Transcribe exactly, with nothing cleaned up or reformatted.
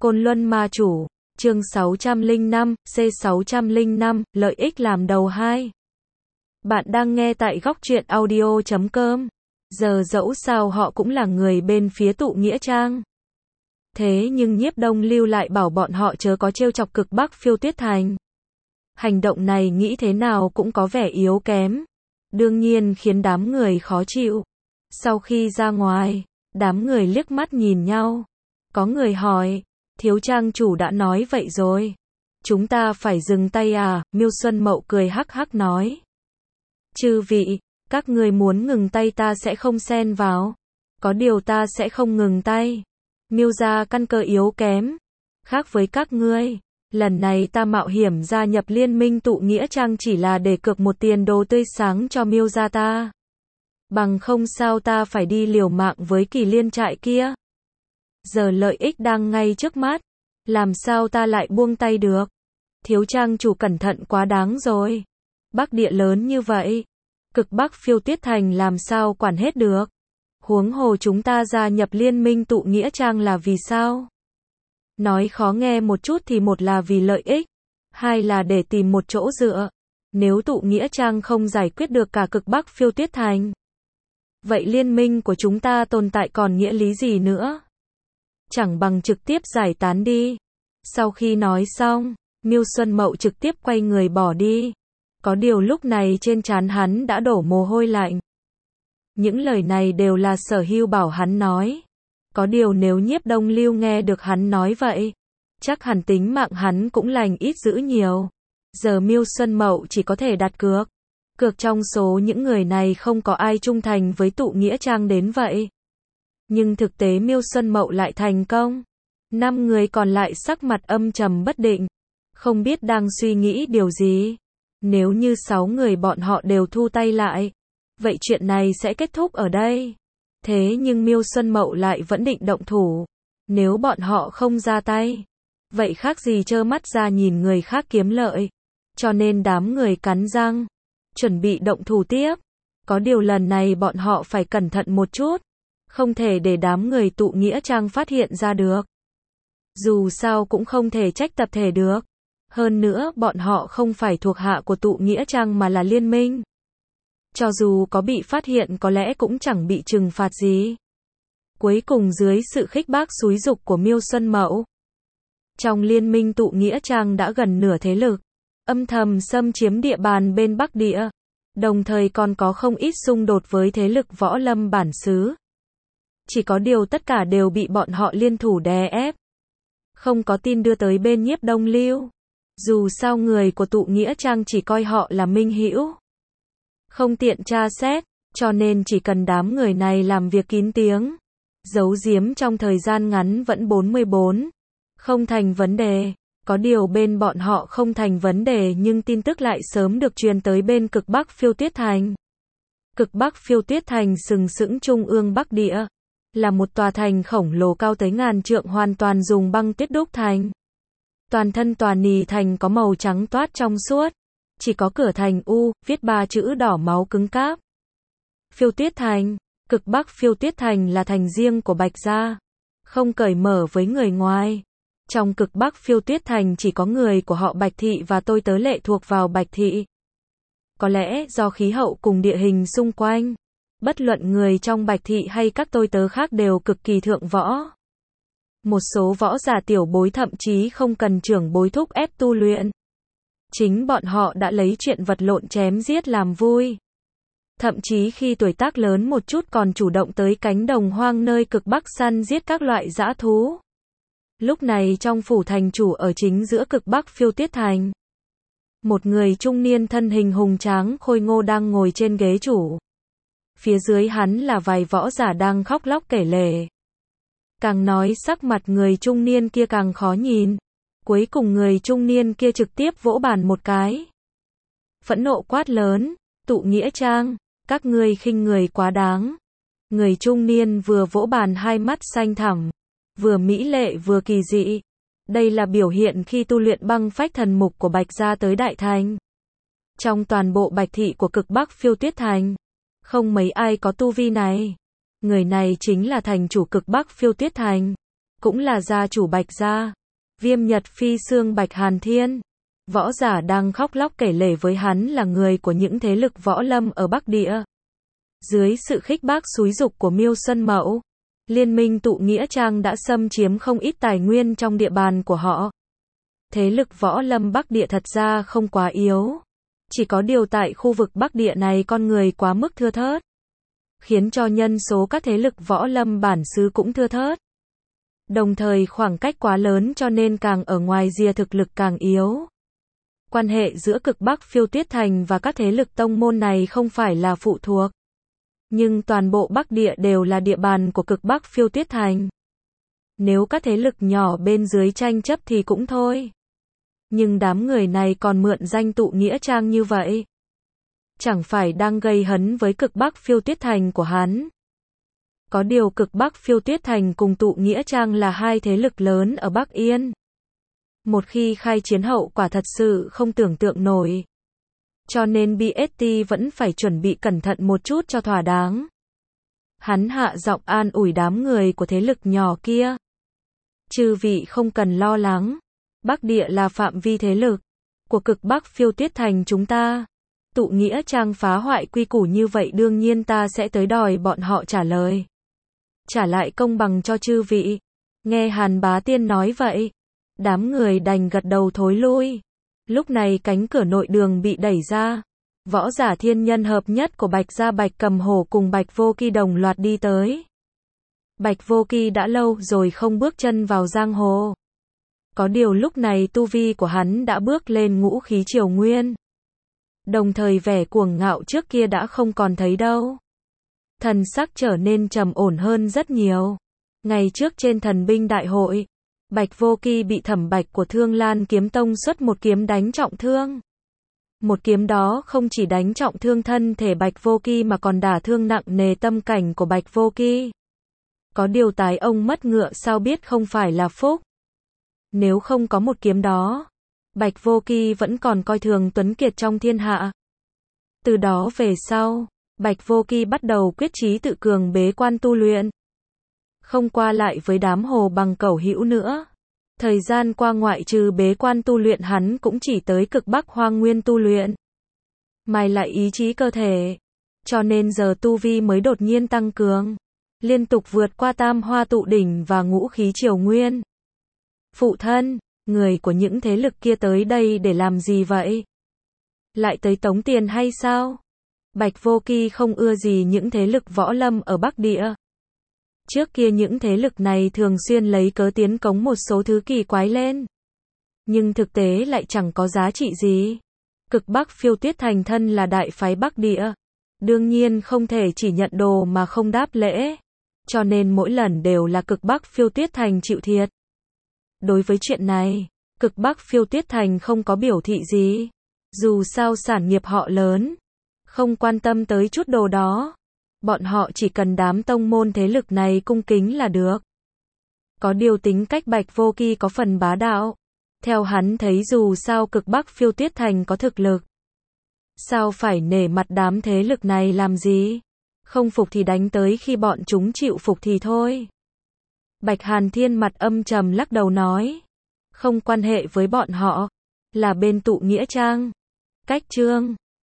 Côn Luân Ma Chủ, chương sáu trăm lẻ năm, C sáu trăm lẻ năm, lợi ích làm đầu hai. Bạn đang nghe tại góc truyện audio chấm com. Giờ dẫu sao họ cũng là người bên phía tụ nghĩa trang. Thế nhưng Nhiếp Đông Lưu lại bảo bọn họ chớ có trêu chọc Cực Bắc Phiêu Tuyết Thành. Hành động này nghĩ thế nào cũng có vẻ yếu kém. Đương nhiên khiến đám người khó chịu. Sau khi ra ngoài, đám người liếc mắt nhìn nhau. Có người hỏi, thiếu trang chủ đã nói vậy rồi. Chúng ta phải dừng tay à? Miêu Xuân Mậu cười hắc hắc nói. Chư vị, các người muốn ngừng tay ta sẽ không xen vào. Có điều ta sẽ không ngừng tay. Miêu gia căn cơ yếu kém. Khác với các ngươi, lần này ta mạo hiểm gia nhập liên minh tụ nghĩa trang chỉ là để cược một tiền đồ tươi sáng cho Miêu gia ta. Bằng không sao ta phải đi liều mạng với Kỳ Liên trại kia. Giờ lợi ích đang ngay trước mắt, làm sao ta lại buông tay được? Thiếu trang chủ cẩn thận quá đáng rồi. Bắc địa lớn như vậy, Cực Bắc Phiêu Tuyết Thành làm sao quản hết được? Huống hồ chúng ta gia nhập liên minh tụ nghĩa trang là vì sao? Nói khó nghe một chút thì một là vì lợi ích, hai là để tìm một chỗ dựa. Nếu tụ nghĩa trang không giải quyết được cả Cực Bắc Phiêu Tuyết Thành, vậy liên minh của chúng ta tồn tại còn nghĩa lý gì nữa? Chẳng bằng trực tiếp giải tán đi. Sau khi nói xong, Miêu Xuân Mậu trực tiếp quay người bỏ đi. Có điều lúc này trên trán hắn đã đổ mồ hôi lạnh. Những lời này đều là Sở Hưu bảo hắn nói. Có điều nếu Nhiếp Đông Lưu nghe được hắn nói vậy, chắc hẳn tính mạng hắn cũng lành ít dữ nhiều. Giờ Miêu Xuân Mậu chỉ có thể đặt cược. Cược trong số những người này không có ai trung thành với tụ nghĩa trang đến vậy. Nhưng thực tế Miêu Xuân Mậu lại thành công. Năm người còn lại sắc mặt âm trầm bất định, không biết đang suy nghĩ điều gì. Nếu như sáu người bọn họ đều thu tay lại, vậy chuyện này sẽ kết thúc ở đây. Thế nhưng Miêu Xuân Mậu lại vẫn định động thủ. Nếu bọn họ không ra tay, vậy khác gì trơ mắt ra nhìn người khác kiếm lợi. Cho nên đám người cắn răng, chuẩn bị động thủ tiếp. Có điều lần này bọn họ phải cẩn thận một chút. Không thể để đám người tụ nghĩa trang phát hiện ra được. Dù sao cũng không thể trách tập thể được. Hơn nữa bọn họ không phải thuộc hạ của tụ nghĩa trang mà là liên minh. Cho dù có bị phát hiện có lẽ cũng chẳng bị trừng phạt gì. Cuối cùng dưới sự khích bác xúi giục của Miêu Xuân Mậu, trong liên minh tụ nghĩa trang đã gần nửa thế lực âm thầm xâm chiếm địa bàn bên Bắc Địa. Đồng thời còn có không ít xung đột với thế lực võ lâm bản xứ. Chỉ có điều tất cả đều bị bọn họ liên thủ đè ép. Không có tin đưa tới bên Nhiếp Đông Lưu. Dù sao người của tụ nghĩa trang chỉ coi họ là minh hữu, không tiện tra xét, cho nên chỉ cần đám người này làm việc kín tiếng, giấu giếm trong thời gian ngắn vẫn bốn mươi bốn, không thành vấn đề. Có điều bên bọn họ không thành vấn đề nhưng tin tức lại sớm được truyền tới bên Cực Bắc Phiêu Tuyết Thành. Cực Bắc Phiêu Tuyết Thành sừng sững trung ương Bắc Địa, là một tòa thành khổng lồ cao tới ngàn trượng hoàn toàn dùng băng tuyết đúc thành. Toàn thân tòa nì thành có màu trắng toát trong suốt, chỉ có cửa thành U, viết ba chữ đỏ máu cứng cáp. Phiêu Tuyết Thành, Cực Bắc Phiêu Tuyết Thành là thành riêng của Bạch Gia, không cởi mở với người ngoài. Trong Cực Bắc Phiêu Tuyết Thành chỉ có người của họ Bạch Thị và tôi tớ lệ thuộc vào Bạch Thị. Có lẽ do khí hậu cùng địa hình xung quanh, bất luận người trong Bạch Thị hay các tôi tớ khác đều cực kỳ thượng võ. Một số võ giả tiểu bối thậm chí không cần trưởng bối thúc ép tu luyện. Chính bọn họ đã lấy chuyện vật lộn chém giết làm vui. Thậm chí khi tuổi tác lớn một chút còn chủ động tới cánh đồng hoang nơi Cực Bắc săn giết các loại dã thú. Lúc này trong phủ thành chủ ở chính giữa Cực Bắc Phiêu Tuyết Thành, một người trung niên thân hình hùng tráng khôi ngô đang ngồi trên ghế chủ. Phía dưới hắn là vài võ giả đang khóc lóc kể lể. Càng nói sắc mặt người trung niên kia càng khó nhìn. Cuối cùng người trung niên kia trực tiếp vỗ bàn một cái. Phẫn nộ quát lớn, tụ nghĩa trang, các ngươi khinh người quá đáng. Người trung niên vừa vỗ bàn hai mắt xanh thẳm, vừa mỹ lệ vừa kỳ dị. Đây là biểu hiện khi tu luyện băng phách thần mục của Bạch Gia tới Đại Thành. Trong toàn bộ Bạch Thị của Cực Bắc Phiêu Tuyết Thành, không mấy ai có tu vi này. Người này chính là thành chủ Cực Bắc Phiêu Tuyết Thành. cũng là gia chủ Bạch gia, Viêm Nhật Phi xương Bạch Hàn Thiên. Võ giả đang khóc lóc kể lể với hắn là người của những thế lực võ lâm ở Bắc Địa. Dưới sự khích bác xúi giục của Miêu Xuân Mậu, Liên minh tụ nghĩa trang đã xâm chiếm không ít tài nguyên trong địa bàn của họ. Thế lực võ lâm Bắc Địa thật ra không quá yếu. Chỉ có điều tại khu vực Bắc Địa này con người quá mức thưa thớt, khiến cho nhân số các thế lực võ lâm bản xứ cũng thưa thớt. Đồng thời khoảng cách quá lớn cho nên càng ở ngoài rìa thực lực càng yếu. Quan hệ giữa cực Bắc Phiêu Tuyết Thành và các thế lực tông môn này không phải là phụ thuộc. Nhưng toàn bộ Bắc Địa đều là địa bàn của cực Bắc Phiêu Tuyết Thành. Nếu các thế lực nhỏ bên dưới tranh chấp thì cũng thôi. Nhưng đám người này còn mượn danh tụ nghĩa trang như vậy. Chẳng phải đang gây hấn với cực Bắc Phiêu Tuyết Thành của hắn. Có điều cực Bắc Phiêu Tuyết Thành cùng tụ nghĩa trang là hai thế lực lớn ở Bắc Yên. Một khi khai chiến hậu quả thật sự không tưởng tượng nổi. Cho nên bê ét tê vẫn phải chuẩn bị cẩn thận một chút cho thỏa đáng. Hắn hạ giọng an ủi đám người của thế lực nhỏ kia. Chư vị không cần lo lắng. Bắc Địa là phạm vi thế lực của cực Bắc Phiêu Tuyết Thành chúng ta. Tụ nghĩa trang phá hoại quy củ như vậy đương nhiên ta sẽ tới đòi bọn họ trả lời. Trả lại công bằng cho chư vị. Nghe Hàn Bá Tiên nói vậy, đám người đành gật đầu thối lui. Lúc này cánh cửa nội đường bị đẩy ra. Võ giả thiên nhân hợp nhất của Bạch gia Bạch Cầm Hổ cùng Bạch Vô Kỳ đồng loạt đi tới. Bạch Vô Kỳ đã lâu rồi không bước chân vào giang hồ. Có điều lúc này tu vi của hắn đã bước lên ngũ khí triều nguyên. Đồng thời vẻ cuồng ngạo trước kia đã không còn thấy đâu. Thần sắc trở nên trầm ổn hơn rất nhiều. Ngày trước trên thần binh đại hội, Bạch Vô Kỳ bị Thẩm Bạch của Thương Lan Kiếm Tông xuất một kiếm đánh trọng thương. Một kiếm đó không chỉ đánh trọng thương thân thể Bạch Vô Kỳ mà còn đả thương nặng nề tâm cảnh của Bạch Vô Kỳ. Có điều tái ông mất ngựa sao biết không phải là phúc. Nếu không có một kiếm đó, Bạch Vô Kỳ vẫn còn coi thường tuấn kiệt trong thiên hạ. Từ đó về sau, Bạch Vô Kỳ bắt đầu quyết chí tự cường bế quan tu luyện. Không qua lại với đám hồ bằng cẩu hữu nữa. Thời gian qua ngoại trừ bế quan tu luyện hắn cũng chỉ tới cực Bắc Hoang Nguyên tu luyện. Mài lại ý chí cơ thể. Cho nên giờ tu vi mới đột nhiên tăng cường. Liên tục vượt qua tam hoa tụ đỉnh và ngũ khí triều nguyên. Phụ thân, người của những thế lực kia tới đây để làm gì vậy? Lại tới tống tiền hay sao? Bạch Vô Kỳ không ưa gì những thế lực võ lâm ở Bắc Địa. Trước kia những thế lực này thường xuyên lấy cớ tiến cống một số thứ kỳ quái lên. Nhưng thực tế lại chẳng có giá trị gì. Cực Bắc Phiêu Tuyết Thành thân là đại phái Bắc Địa. Đương nhiên không thể chỉ nhận đồ mà không đáp lễ. Cho nên mỗi lần đều là cực Bắc Phiêu Tuyết Thành chịu thiệt. Đối với chuyện này, cực Bắc Phiêu Tuyết Thành không có biểu thị gì. Dù sao sản nghiệp họ lớn, không quan tâm tới chút đồ đó. Bọn họ chỉ cần đám tông môn thế lực này cung kính là được. Có điều tính cách Bạch Vô Kỳ có phần bá đạo. Theo hắn thấy dù sao cực Bắc Phiêu Tuyết Thành có thực lực. Sao phải nể mặt đám thế lực này làm gì? Không phục thì đánh tới khi bọn chúng chịu phục thì thôi. Bạch Hàn Thiên mặt âm trầm lắc đầu nói. Không quan hệ với bọn họ. Là bên tụ nghĩa trang. Cách chương